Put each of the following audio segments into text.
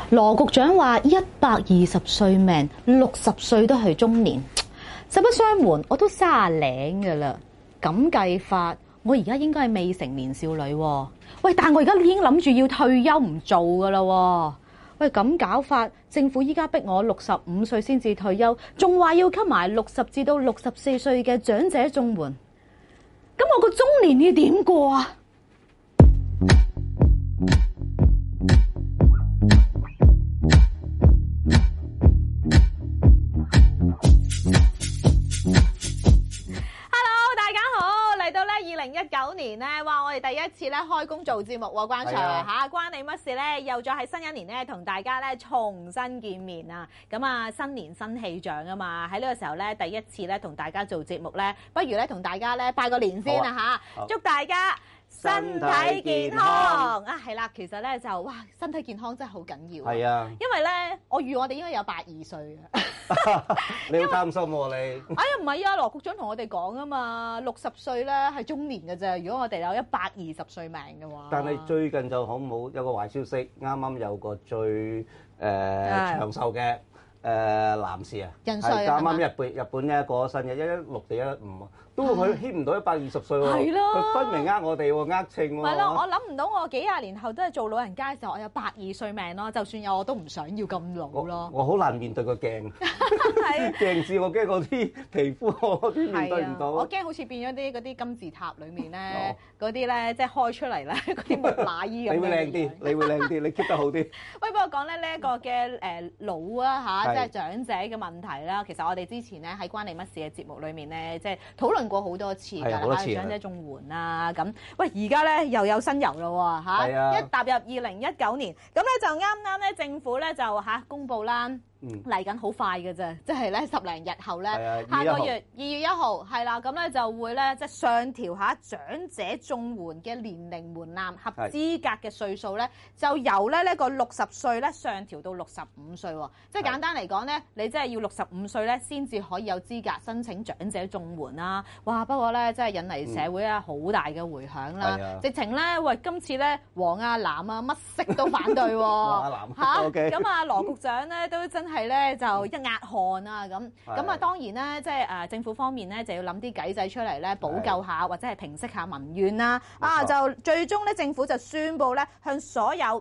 羅局長話120歲命，60歲都係中年。實不相瞞，我都30零㗎啦。咁計法，我而家應該係未成年少女喎。喂，但我而家已經諗住要退休唔做㗎啦喎。喂，咁搞法，政府依家逼我65歲先至退休，仲話要給埋60至到64歲嘅長者綜援。咁我個中年要點過啊？2019年咧，哇！我哋第一次咧開工做節目喎，關 Sir 嚇，關你乜事咧？又再喺新一年咧，同大家咧重新見面啊！咁啊，新年新氣象啊嘛！喺呢個時候咧，第一次咧同大家做節目咧，不如咧同大家咧拜個年先啊嚇！祝大家身體健康啊！係啦，其實咧就哇，身體健康真係好緊要。係啊，因為咧，我預我哋應該有82歲嘅。 你好擔心喎你？ 哎呀，唔係啊，羅局長同我哋講啊嘛，60歲咧係中年嘅啫。如果我哋有120歲命嘅話， 但係最近就好唔好有個壞消息，啱啱有個最長壽嘅男士啊， 人歲啱啱日本咧過咗身嘅116定115，都佢牽唔到120歲喎。係咯，佢分明呃我哋喎，呃稱喎。 係咯，我諗唔到我幾廿年後都係做老人家嘅時候，我有82歲命咯。就算有，我都唔想要咁老咯。 我好難面對個鏡，鏡子我驚嗰啲皮膚我啲面對唔到。 我驚好似變咗嗰啲金字塔裡面咧，嗰啲咧即係開出嚟咧，嗰啲木乃伊咁。 你會靚啲，你會靚啲，你 keep 得好啲。 喂，不過講咧呢一個嘅老啊嚇，即係長者嘅問題啦。其實我哋之前咧喺關你乜事嘅節目裏面咧，即係討論過好多次㗎啦，長者綜援啊咁。喂，而家咧又有新猷咯喎嚇！一踏入2019年，咁咧就啱啱咧政府咧就公佈啦。嚟緊好快嘅啫，即係咧10零日後咧，下個月2月1號係啦，咁咧就會咧即係上調下長者綜援嘅年齡門檻，合資格嘅歲數咧就由咧呢個60歲咧上調到65歲喎。即係簡單嚟講咧，你真係要65歲咧先至可以有資格申請長者綜援啦。哇！不過咧真係引嚟社會啊好大嘅迴響啦。直情咧喂，今次咧黃啊藍啊乜色都反對喎。黃啊藍嚇，咁啊羅局長咧都真係咧就一額汗啊咁啊，當然咧即係政府方面咧就要諗啲計仔出嚟咧補救下或者係平息下民怨啦。就最終咧政府就宣布咧向所有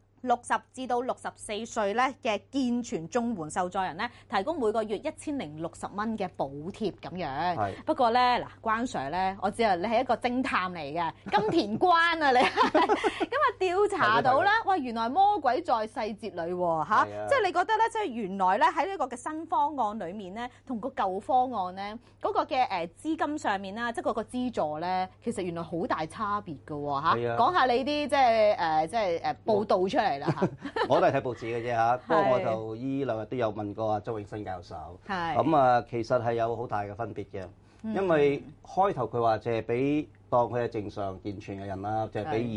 60至到64歲咧嘅健全綜援受助人咧，提供每個月1060蚊嘅補貼咁樣。不過咧嗱，關 Sir 咧，我知啊，你係一個偵探嚟嘅，金田關啊你。咁啊調查到啦，喂，原來魔鬼在細節裏喎嚇，即係你覺得咧，即係原來咧喺呢個嘅新方案裏面咧，同個舊方案咧嗰個嘅資金上面啦，即係嗰個資助咧，其實原來好大差別㗎喎嚇。講下你啲即係報導出嚟。 我都係睇報紙嘅啫嚇，不過我就依2日都有問過阿周永新教授，咁啊其實係有好大嘅分別嘅，因為開頭佢話淨係俾當佢係正常健全嘅人啦，淨係俾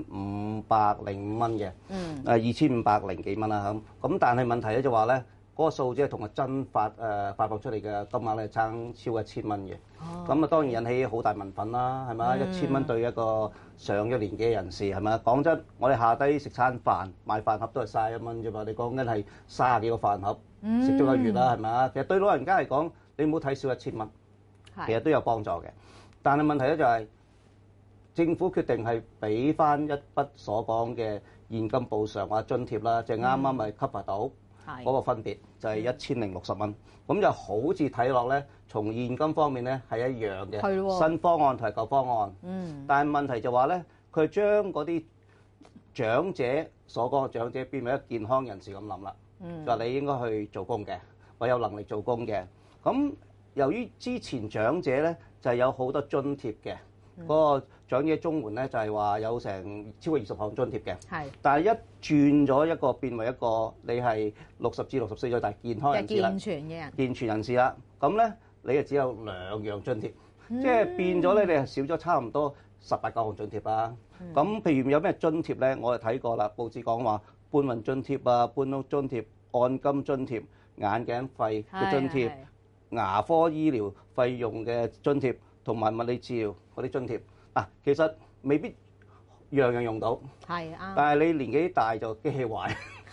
2505蚊嘅，2500幾蚊啦咁但係問題咧就話咧嗰個數字係同個真發放出嚟嘅金額咧差超過1000蚊嘅，咁啊當然引起好大民憤啦，係咪？1000蚊對一個上咗年紀嘅人士係咪？講真，我哋下低食餐飯買飯盒都係31蚊啫嘛，你講緊係30幾個飯盒食咗個月啦，係咪？其實對老人家嚟講，你唔好睇少1000蚊，其實都有幫助嘅。但係問題咧就係政府決定係俾翻一筆所講嘅現金補償或者津貼啦，就啱啱咪 cover 到。嗰個分別就係1060蚊，咁就好似睇落咧，從現金方面咧係一樣嘅，新方案同係舊方案。但係問題就話咧，佢將嗰啲長者所講嘅長者變為一個健康人士咁諗啦，就話你應該去做工嘅，或有能力做工嘅。咁由於之前長者咧就係有好多津貼嘅。嗰個長者綜援咧就係話有成超過20項津貼嘅，但係一轉咗一個變為一個你係60至64歲但係健康人士啦，健全人士啦，咁咧你就只有2樣津貼，即係變咗咧你係少咗差唔多18、9項津貼啦。咁譬如有咩津貼咧，我就睇過啦，報紙講話搬運津貼啊、搬屋津貼、按金津貼、眼鏡費嘅津貼、牙科醫療費用嘅津貼。同埋物理治療嗰啲津貼其實未必樣樣用到，但係你年紀大就機器壞，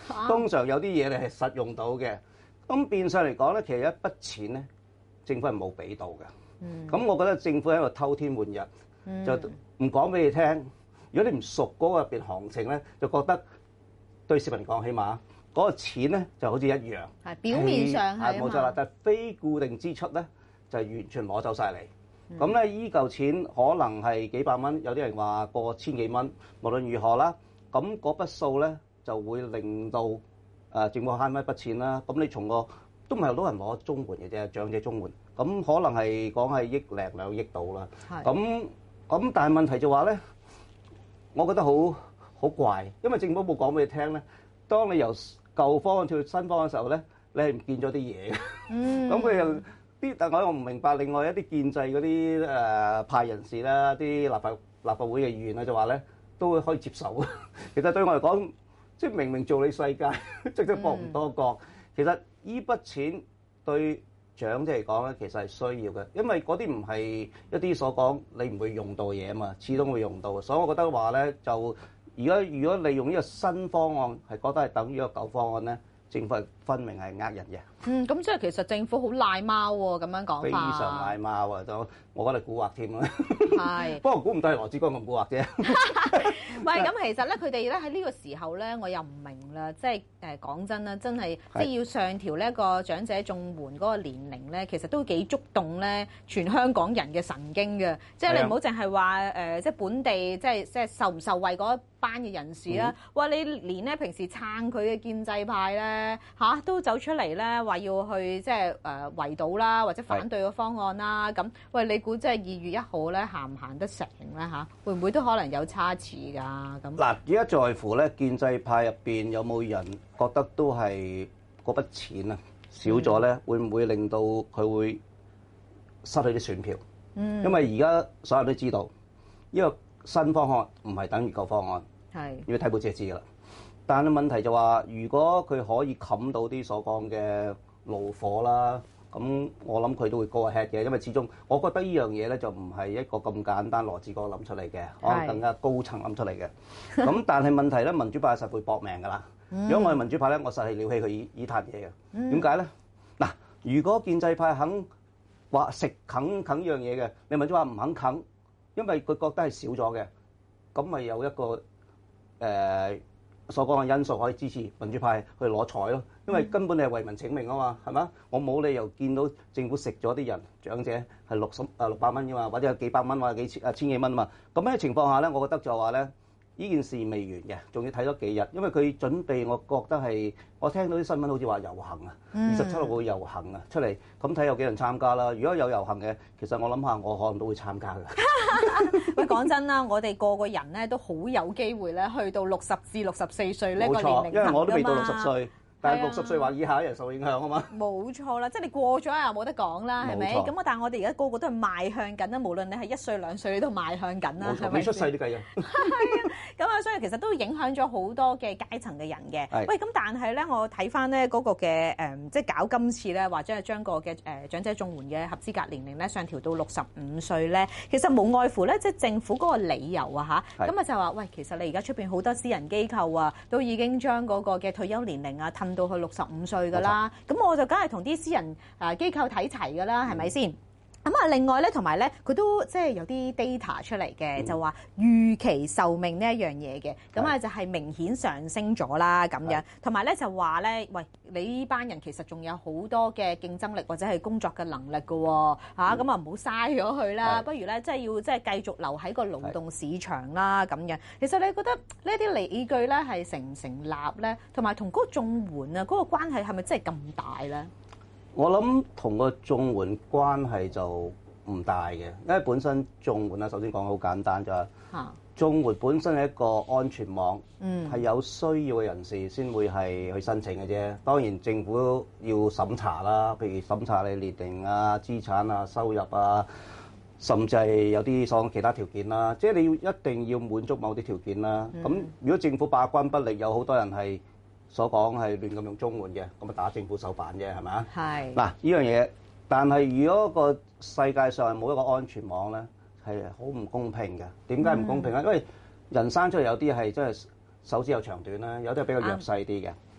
通常有啲嘢你係實用到嘅。咁變相嚟講咧，其實一筆錢咧，政府係冇俾到嘅。咁我覺得政府喺度偷天換日，就唔講俾你聽。如果你唔熟嗰個入邊行情咧，就覺得對市民講，起碼嗰個錢咧就好似一樣。 係表面上係冇錯啦，但係非固定支出咧就係完全攞走晒嚟。咁咧依嚿錢可能係幾百蚊，有啲人話過千幾蚊。無論如何啦，咁嗰筆數咧就會令到政府慳翻一筆錢啦。咁你從個都唔係好多人攞綜援嘅啫，長者綜援，咁可能係講係億零2億到啦。咁但係問題就話咧，我覺得好怪，因為政府冇講俾你聽咧。當你由舊方案跳新方案嘅時候咧，你係唔見咗啲嘢嘅。咁佢又啲，但我又唔明白另外一啲建制嗰啲派人士啦，啲立法會嘅議員咧就話咧都會可以接受。其實對我嚟講，即係明明做你世界，即係博唔多角。其實依筆錢對長者嚟講咧，其實係需要嘅，因為嗰啲唔係一啲所講你唔會用到嘅嘢啊嘛，始終會用到。所以我覺得話咧，就如果你用呢個新方案係覺得係等於一個舊方案咧，政府係分明係呃人嘅。 咁即係其實政府好賴貓喎，咁樣講法。 非常賴貓啊！就我覺得蠱惑添啦。 係。 不過估唔到係羅致光咁蠱惑啫。 喂，咁其實咧，佢哋咧喺呢個時候咧，我又唔明啦。即係講真啦，真係即係要上調呢一個長者綜援嗰個年齡咧，其實都幾觸動咧全香港人嘅神經嘅。即係你唔好淨係話即係本地即係受唔受惠嗰一班嘅人士啦。哇！你連咧平時撐佢嘅建制派咧都走出嚟咧話要去即係圍堵啦，或者反對個方案啦。咁喂，你估即係2月1號咧行唔行得成咧嚇？會唔會都可能有差池㗎？咁嗱，而家在乎咧建制派入邊有冇人覺得都係嗰筆錢啊少咗咧，會唔會令到佢會失去啲選票？因為而家所有人都知道，呢個新方案唔係等於舊方案，要睇報紙就知㗎啦。但係問題就話，如果佢可以冚到啲所講嘅怒火啦，咁我諗佢都會 go ahead 嘅，因為始終我覺得呢樣嘢咧就唔係一個咁簡單羅致光諗出嚟嘅，可能更加高層諗出嚟嘅。咁但係問題咧，民主派實會搏命㗎啦。如果我係民主派咧，我實係撩起佢依壇嘢嘅。點解咧？嗱，如果建制派肯話啃呢樣嘢嘅，你民主派唔肯啃，因為佢覺得係少咗嘅，咁咪有一個所講嘅因素可以支持民主派去攞彩咯，因為根本你係為民請命啊嘛，係嘛？我冇理由見到政府食咗啲人長者係600蚊㗎嘛，或者有幾百蚊或者千幾蚊啊嘛。咁喺情況下咧，我覺得就話咧，呢件事未完嘅，仲要睇多幾日，因為佢準備，我覺得係我聽到啲新聞好似話遊行啊，27號會遊行啊出嚟，咁睇有幾人參加啦。如果有遊行嘅，其實我諗下，我可能都會參加㗎。 喂，講真啦，我哋個人咧都好有機會咧，去到60至64歲呢個年齡層㗎嘛。冇錯，因為我都未到60歲。但係60歲或以下啲人受影響啊嘛，冇錯啦，即係你過咗又冇得講啦，係咪？咁但係我哋而家個個都係邁向緊啦，無論你係1歲2歲，你都邁向緊啦，係咪？ 未出世都計啊。 係啊，咁啊，所以其實都影響咗好多嘅階層嘅人嘅。喂，咁但係咧，我睇翻咧嗰個嘅即係搞今次咧，或者係將個嘅長者綜援嘅合資格年齡咧上調到65歲咧，其實冇外乎咧，即係政府嗰個理由啊嚇。咁啊就話喂，其實你而家出邊好多私人機構啊，都已經將嗰個嘅退休年齡啊到去65歲㗎啦，咁我就梗係同啲私人機構睇齊㗎啦，係咪先？咁啊，另外咧，同埋咧，佢都即係有啲 data 出嚟嘅，就話預期壽命呢一樣嘢嘅，咁啊就係明顯上升咗啦，咁樣。同埋咧就話咧，喂，你呢班人其實仲有好多嘅競爭力或者係工作嘅能力㗎喎，嚇咁啊唔好嘥咗佢啦，不如咧即係要即係繼續留喺個勞動市場啦，咁樣。其實你覺得呢啲理據咧係成唔成立咧？同埋同嗰個綜援啊嗰個關係係咪真係咁大咧？ 我諗同個綜援關係就唔大嘅，因為本身綜援啊，首先講好簡單就係，綜援本身係一個安全網，係有需要嘅人士先會係去申請嘅啫。當然政府要審查啦，譬如審查你年齡啊、資產啊、收入啊，甚至係有啲所謂其他條件啦。即係你要一定要滿足某啲條件啦。咁如果政府把關不力，有好多人係所講係亂咁用綜援嘅，咁咪打政府手板啫，係咪啊？係。嗱，呢樣嘢，但係如果個世界上冇一個安全網咧，係好唔公平嘅。點解唔公平咧？因為人生出嚟有啲係真係手指有長短啦，有啲係比較弱勢啲嘅。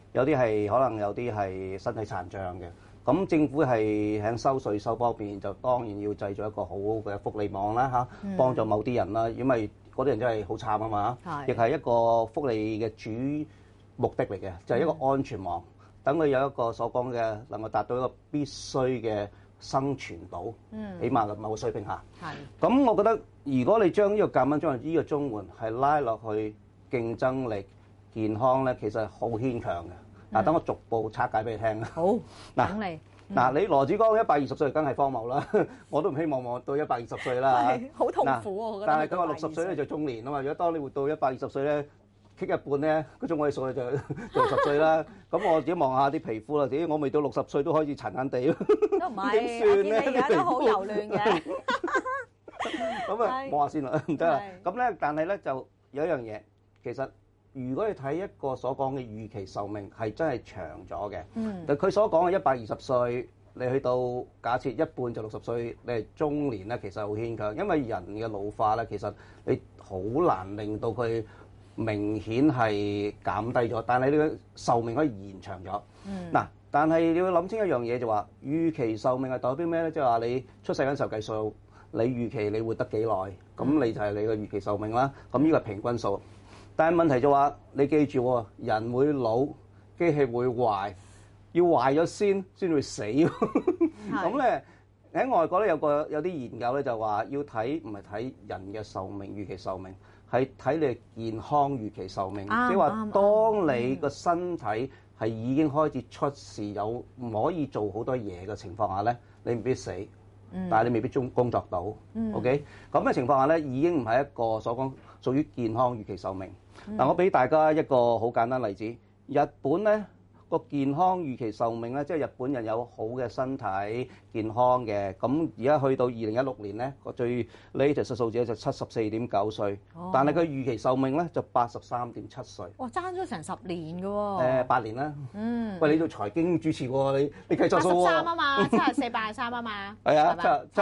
有啲係可能有啲係身體殘障嘅。咁政府係喺收稅收方面就當然要製造一個好嘅福利網啦嚇，幫助某啲人啦，因為嗰啲人真係好慘啊嘛，亦係一個福利嘅主目的嚟嘅，就係一個安全網，等佢有一個所講嘅能夠達到一個必須嘅生存到，起碼某個水平下。咁我覺得如果你將呢個夾蚊將呢個綜援係拉落去競爭力、健康咧，其實係好牽強嘅。嗱，等我逐步拆解俾你聽啦。好，嗱，你羅致光120歲梗係荒謬啦，我都唔希望我到120歲啦。係，好痛苦啊！我覺得。但係佢話60歲咧就中年啊嘛，如果當你活到120歲咧，棘一半咧，個中位數就60歲啦。咁我自己望下啲皮膚啦，自己我未到60歲都開始殘殘地咯。都唔係，點算咧？而家都好柔嫩嘅。咁啊，望下先啦，唔得啦。咁咧，但係咧就有一樣嘢，其實。如果你睇一個所講嘅預期壽命係真係長咗嘅，但佢所講嘅120歲，你去到假設一半就60歲，你係中年咧，其實好牽強，因為人嘅老化咧，其實你好難令到佢明顯係減低咗，但係你嘅壽命可以延長咗。嗱，但係你要諗清一樣嘢就話，預期壽命係代表咩咧？即係話你出世嗰陣時候計數，你預期你活得幾耐，咁你就係你嘅預期壽命啦。咁呢個係平均數。但係問題就話，你記住喎，人會老，機器會壞，要壞咗先會死。咁咧喺外國咧有啲研究咧就話要睇唔係睇人嘅壽命預期壽命，係睇你健康預期壽命。即係話當你個身體係已經開始出事，有唔可以做好多嘢嘅情況下咧，你未必死，但係你未必工作到。OK， 咁嘅情況下咧，已經唔係一個所講屬於健康預期壽命。嗱，我俾大家一個好簡單例子，日本咧個健康預期壽命咧，即係日本人有好嘅身體健康嘅，咁而家去到2016年咧個最 latest 嘅數字就74.9歲，但係佢預期壽命咧就83.7歲。哇，爭咗成10年㗎喎。8年啦。喂，你做財經主持喎，你計錯數喎。83啊嘛，74、83啊嘛。係啊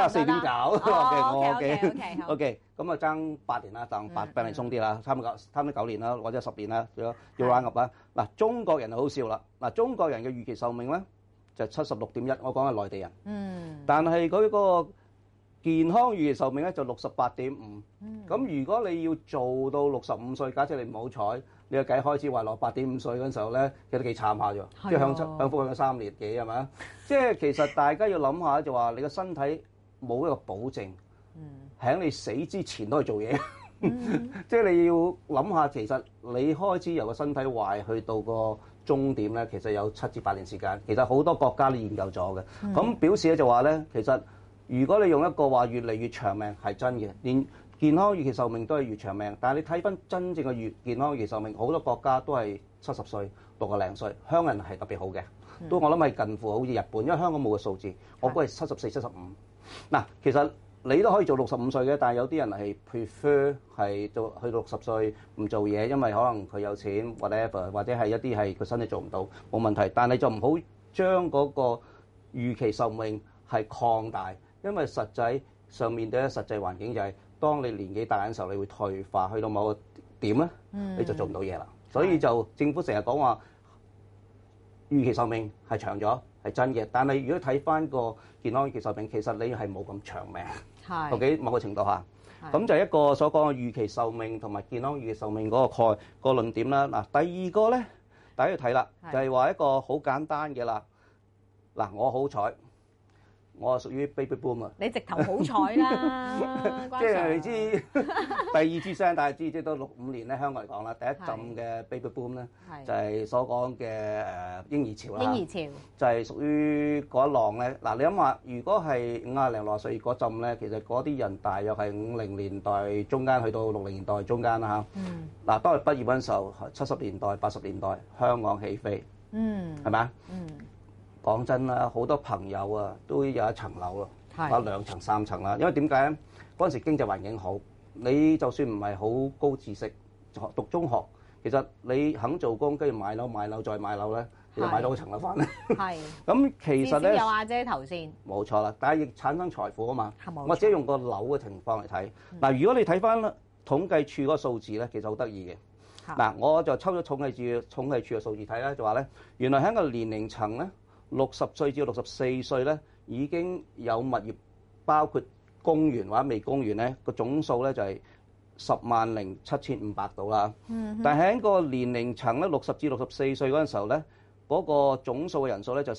，74.9。OK。咁啊爭8年啦，當8年鬆啲啦，差唔多9年啦，或者10年啦，要 round up 啦。嗱，中國人就好笑啦。嗱，中國人嘅預期壽命咧就76.1，我講係內地人。但係佢嗰個健康預期壽命咧就68.5。咁如果你要做到65歲，假設你唔好彩，你個計開始話落8.5歲嗰陣時候咧，其實都幾慘下咗，即係向福向咗3年幾係咪？即係其實大家要諗下就話你個身體冇一個保證。喺你死之前都係做嘢，即係你要諗下，其實你開始由個身體壞去到個終點咧，其實有7至8年時間。其實好多國家都研究咗嘅，咁表示咧就話咧，其實如果你用一個話越嚟越長命係真嘅，連健康預期壽命都係越長命。但係你睇翻真正嘅健康預期壽命，好多國家都係70歲、60零歲，香港人係特別好嘅，都我諗係近乎好似日本，因為香港冇個數字，我估係74、75。嗱，其實。你都可以做65歲嘅，但係有啲人係 prefer 係做去到60歲唔做嘢，因為可能佢有錢 whatever， 或者係一啲係佢身體做唔到冇問題。但係就唔好將嗰個預期壽命係擴大，因為實際上面對嘅實際環境就係當你年紀大嘅時候，你會退化，去到某個點咧，你就做唔到嘢啦。所以就政府成日講話預期壽命係長咗係真嘅，但係如果睇翻個健康預期壽命，其實你係冇咁長命。OK， 某個程度下，咁就係一個所講嘅預期壽命同埋健康預期壽命嗰個論點啦。嗱，第二個咧，大家要睇啦，就係話一個好簡單嘅啦。嗱，我好彩，我係屬於 baby boom 啊！ 你直頭好彩啦， 即係你知第二次聲，但係知即係都65年咧，香港嚟講啦，第一陣嘅 baby boom 咧，就係所講嘅嬰兒潮啦。嬰兒潮就係屬於嗰一浪咧。嗱，你諗下，如果係50零60歲嗰陣咧，其實嗰啲人大約係50年代中間去到60年代中間啦嚇。嗱，當佢畢業嗰陣時候，70年代、80年代香港起飛，係咪啊？講真啦，好多朋友啊都有一層樓咯，有2層、3層啦。因為點解咧？嗰陣時經濟環境好，你就算唔係好高知識，讀中學，其實你肯做工，跟住買樓再買樓咧，其實買到層樓翻咧。係。咁其實咧，有阿姐頭先。冇錯啦，但係亦產生財富啊嘛。我只係用個樓嘅情況嚟睇。嗱，如果你睇翻統計處嗰個數字咧，其實好得意嘅。 嗱，我就抽咗統計處嘅數字睇咧，就話咧，原來喺個年齡層咧，60歲至64歲咧，已經有物業包括供完或者未供完咧，個總數咧就係107500度啦。但係喺個年齡層咧，60至64歲嗰陣時候咧，嗰個總數嘅人數咧就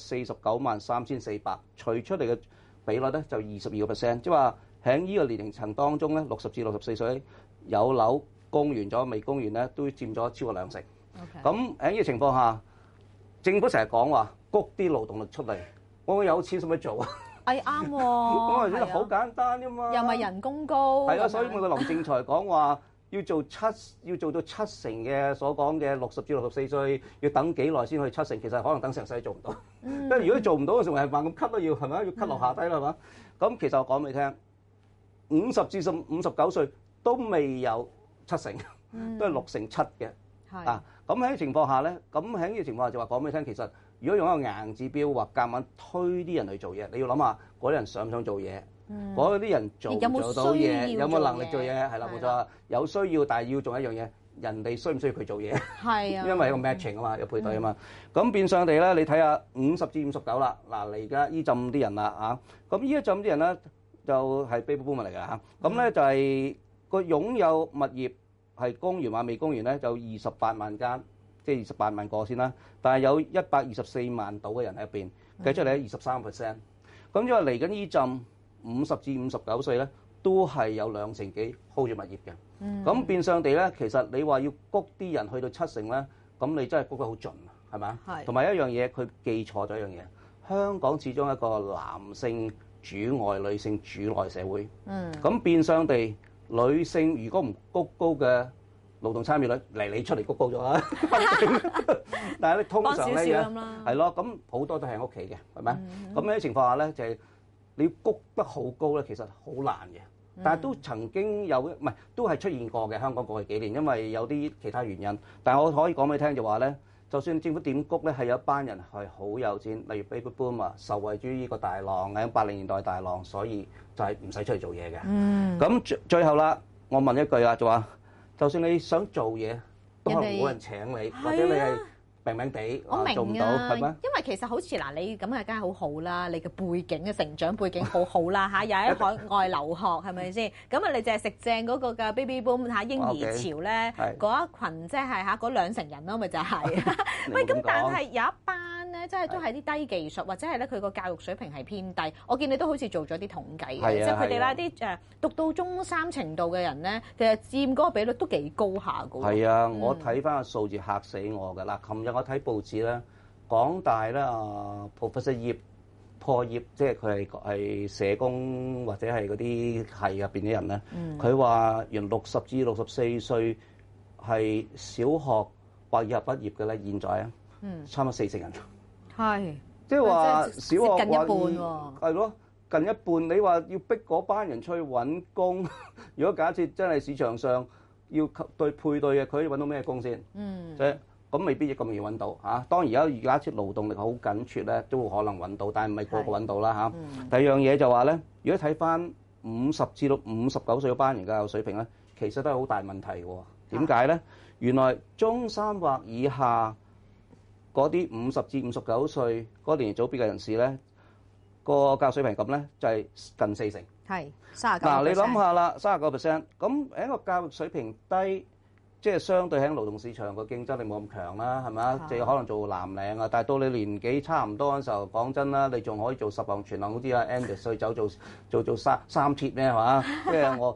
493400，除出嚟嘅比率咧就22%，即係話喺呢個年齡層當中咧，60至64歲有樓供完咗未供完咧，都佔咗超過20%。咁喺呢個情況下，政府成日講話谷啲勞動力出嚟，我有錢使乜做啊？ 啱喎， 咁啊好簡單啫嘛， 又咪人工高， 係啊，所以我個林正財講話要做到七成嘅所講嘅60至64歲，要等幾耐先去7成？其實可能等成世做唔到。因為如果你做唔到嘅時候，係慢咁 cut 都要係咪？要 cut 落下低啦係嘛？咁其實我講俾你聽，50至59歲都未有7成，都係6成7嘅。啊，咁喺呢個情況下咧，咁喺呢個情況下就話講俾你聽，其實如果用一個硬指標或夾硬推啲人去做嘢，你要諗下嗰啲人想唔想做嘢，嗰啲人做唔做到嘢，有冇能力做嘢，係啦冇錯，有需要，但係要做一樣嘢，人哋需唔需要佢做嘢？係啊，因為有個 matching 啊嘛，有配對啊嘛。咁變相地咧，你睇下50至59啦，嗱嚟而家呢浸啲人啦嚇，咁呢一浸啲人咧就係 baby boomer 嚟㗎嚇，咁咧就係個擁有物業。係供完或未供完咧，就28萬間，即係28萬個先啦。但係有124萬度嘅人喺入邊，計出嚟咧23%。咁因為嚟緊呢陣50至59歲咧，都係有2成幾 hold 住物業嘅。咁變相地咧，其實你話要谷啲人去到7成咧，咁你真係谷得好盡，係咪啊？係。同埋一樣嘢，佢記錯咗一樣嘢。香港始終一個男性主外、女性主內社會。咁變相地。女性如果唔谷高嘅勞動參與率，嚟你出嚟谷高咗啦。但係咧通常咧係咯，咁好多都係喺屋企嘅，係咪？咁呢啲情況下咧，就係你要谷得好高咧，其實好難嘅。但係都曾經有唔係都係出現過嘅香港過去幾年，因為有啲其他原因。但係我可以講俾你聽就話咧，就算政府點谷咧，係有一班人係好有錢，例如 baby boom 啊，受惠於呢個大浪喺80年代大浪，所以就係唔使出去做嘢嘅。咁最後啦，我問一句啊，就話，就算你想做嘢，都可能冇人請你，或者你係病病地做唔到，係咪？ 因為其實好似嗱，你咁係梗係好好啦，你嘅背景嘅成長背景好好啦嚇，又喺海外留學係咪先？咁啊，你淨係食正嗰個嘅 baby boom 嚇嬰兒潮咧，嗰一羣即係嚇嗰2成人咯，咪就係。喂，咁但係有一班咧，即係都係啲低技術，或者係咧佢個教育水平係偏低。我見你都好似做咗啲統計嘅，即係佢哋咧啲讀到中3程度嘅人咧，其實佔嗰個比率都幾高下㗎。 係啊，我睇翻個數字嚇死我㗎啦！琴日我睇報紙咧，港大咧Professor 葉破葉，即係佢係社工或者係嗰啲系入邊啲人咧，佢話原60至64歲係小學或以後畢業嘅咧，現在啊，差唔多4成人。係，即係話小學近一半喎。係咯，近一半。你話要逼嗰班人出去揾工，如果假設真係市場上要配對嘅，佢揾到咩工先？即係咁未必咁容易揾到嚇。當然而家設勞動力好緊缺咧，都可能揾到，但係唔係個個揾到啦嚇。第二樣嘢就話咧，如果睇翻50至59歲嗰班人嘅教育水平咧，其實都係好大問題嘅喎。點解咧？原來中3或以下嗰啲50至59歲嗰年齡組別嘅人士咧，個教育水平咁咧就係近4成。係39%。嗱，你諗下啦，39%，咁喺個教育水平低，即係相對喺勞動市場個競爭力冇咁強啦，係咪啊？即係可能做藍領啊，但係到你年紀差唔多嗰陣時候，講真啦，你仲可以做10項全能，好似阿 Andy 去走做三鐵咩係嘛？即係我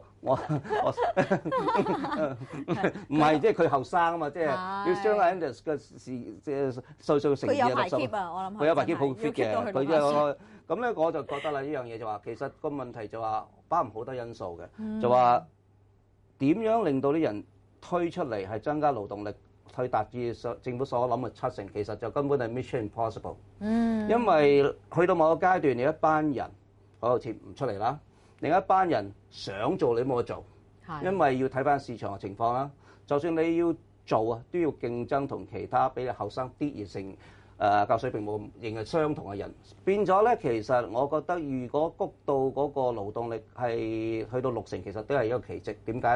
唔係，即係佢後生啊嘛，即係要將 Andy 嘅即係歲成二啊60啊，我諗佢有排 keep 好 fit 嘅，佢即係咁咧，我就覺得啦，呢樣嘢就話其實個問題就話包含好多因素嘅，就話點樣令到啲人推出嚟係增加勞動力，去達至政府所諗嘅7成，其實就根本係 mission impossible。因為去到某個階段，你一班人好似唔出嚟啦，另一班人想做你冇得做，因為要睇翻市場嘅情況啦。就算你要做啊，都要競爭同其他比你後生啲而成教水平冇仍係相同嘅人，變咗咧。其實我覺得，如果谷到嗰個勞動力係去到6成，其實都係一個奇蹟。點解咧？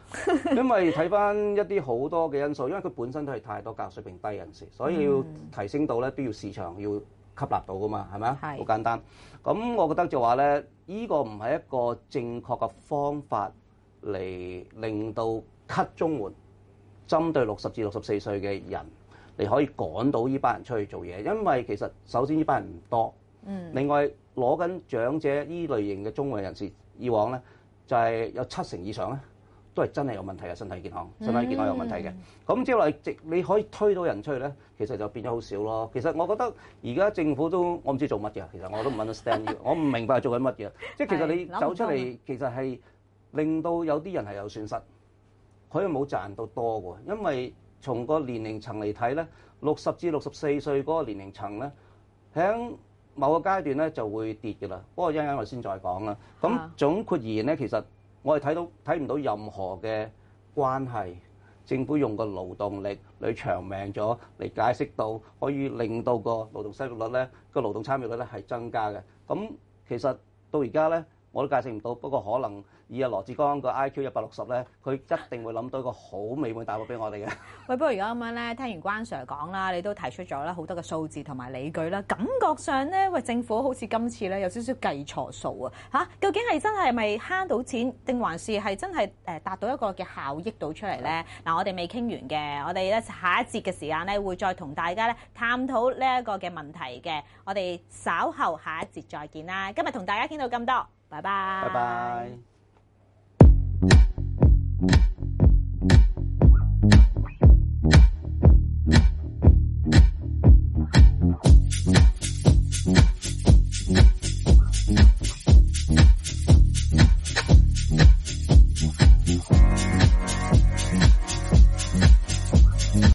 因為睇翻一啲好多嘅因素，因為佢本身都係太多教育水平低人士，所以要提升到咧都要市場要吸納到噶嘛，係咪啊？好簡單。咁我覺得就話咧，呢個唔係一個正確嘅方法嚟令到 cut 綜援，針對60至64歲嘅人，你可以趕到呢班人出去做嘢，因為其實首先呢班人唔多，另外攞緊長者呢類型嘅綜援人士，以往咧就係有70%以上咧都係真係有問題嘅身體健康，身體健康有問題嘅。咁即係話你可以推到人出去咧，其實就變咗好少咯。其實我覺得而家政府都我唔知做乜嘅，其實我都唔 understand 我唔明白做緊乜嘢。即係其實你走出嚟，其實係令到有啲人係有損失，佢又冇賺到多喎。因為從個年齡層嚟睇咧，60至64歲嗰個年齡層咧，喺某個階段咧就會跌嘅啦。不過一陣間我先再講啦。咁總括而言咧，其實我哋睇唔到任何嘅關係，政府用個勞動力嚟長命咗嚟解釋到可以令到個勞動失業率咧個勞動參與率咧係增加嘅。咁其實到而家咧我都解釋唔到，不過可能以阿羅致光個 IQ 160咧，佢一定會諗到一個好美滿答案俾我哋嘅。 喂，不過如果咁樣咧，聽完關 Sir 講啦，你都提出咗啦好多嘅數字同埋理據啦，感覺上咧，喂政府好似今次咧有少少計錯數啊嚇！究竟係真係咪慳到錢，定還是係真係達到一個嘅效益到出嚟咧？嗱，我哋未傾完嘅，我哋咧下一節嘅時間咧會再同大家咧探討呢一個嘅問題嘅，我哋稍後下一節再見啦。今日同大家傾到咁多，拜拜。 拜拜。